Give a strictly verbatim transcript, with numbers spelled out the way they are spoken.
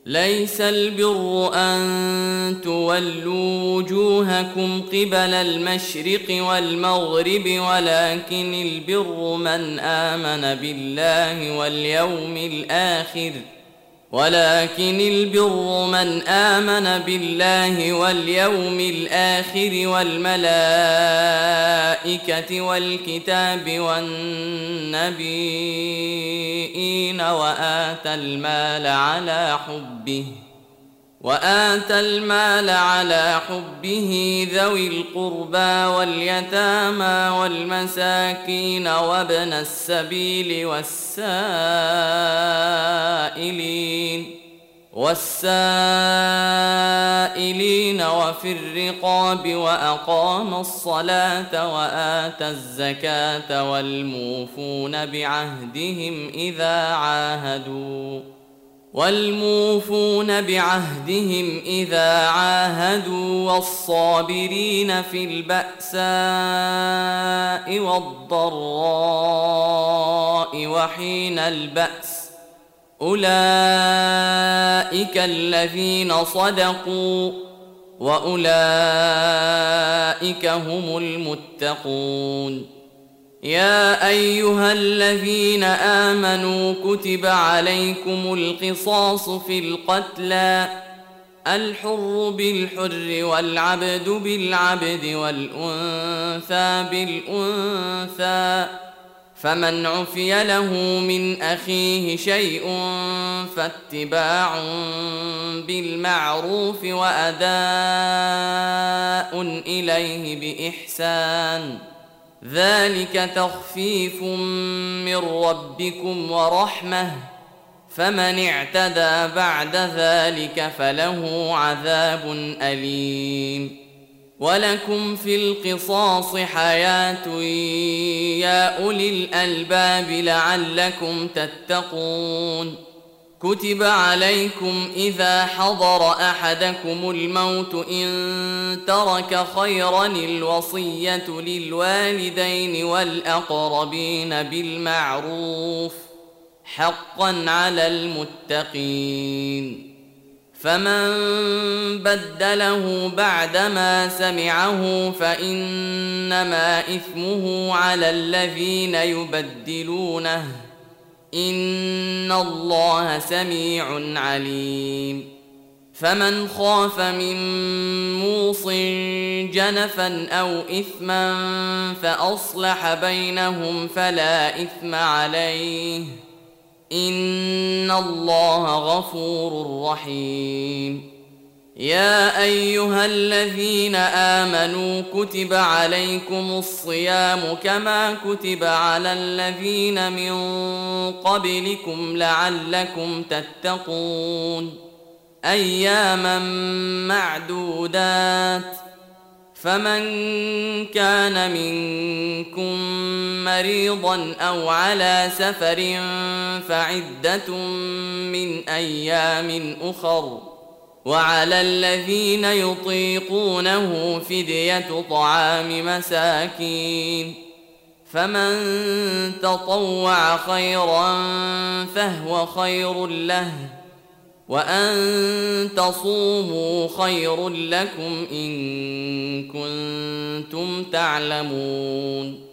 ليس البر أن تولوا وجوهكم قبل المشرق والمغرب ولكن البر من آمن بالله واليوم الآخر ولكن البر من آمن بالله واليوم الآخر والملائكة والكتاب والنبيين وآتى المال على حبه وآتى المال على حبه ذوي القربى واليتامى والمساكين وابن السبيل والسائلين والسائلين وفي الرقاب وأقام الصلاة وآتى الزكاة والموفون بعهدهم إذا عاهدوا والموفون بعهدهم إذا عاهدوا والصابرين في البأساء والضراء وحين البأس أولئك الذين صدقوا وأولئك هم المتقون. يا أيها الذين آمنوا كتب عليكم القصاص في القتلى الحر بالحر والعبد بالعبد والأنثى بالأنثى فمن عفي له من أخيه شيء فاتباع بالمعروف وأداء إليه بإحسان ذلك تخفيف من ربكم ورحمة فمن اعتدى بعد ذلك فله عذاب أليم. ولكم في القصاص حياة يا أولي الألباب لعلكم تتقون. كتب عليكم إذا حضر أحدكم الموت إن ترك خيرا الوصية للوالدين والأقربين بالمعروف حقا على المتقين. فمن بدله بعدما سمعه فإنما إثمه على الذين يبدلونه إن الله سميع عليم. فمن خاف من موص جنفا أو إثما فأصلح بينهم فلا إثم عليه إن الله غفور رحيم. يا أيها الذين آمنوا كتب عليكم الصيام كما كتب على الذين من قبلكم لعلكم تتقون أياما معدودات فمن كان منكم مريضا أو على سفر فعدة من أيام أخر وعلى الذين يطيقونه فدية طعام مساكين فمن تطوع خيرا فهو خير له وأن تصوموا خير لكم إن كنتم تعلمون.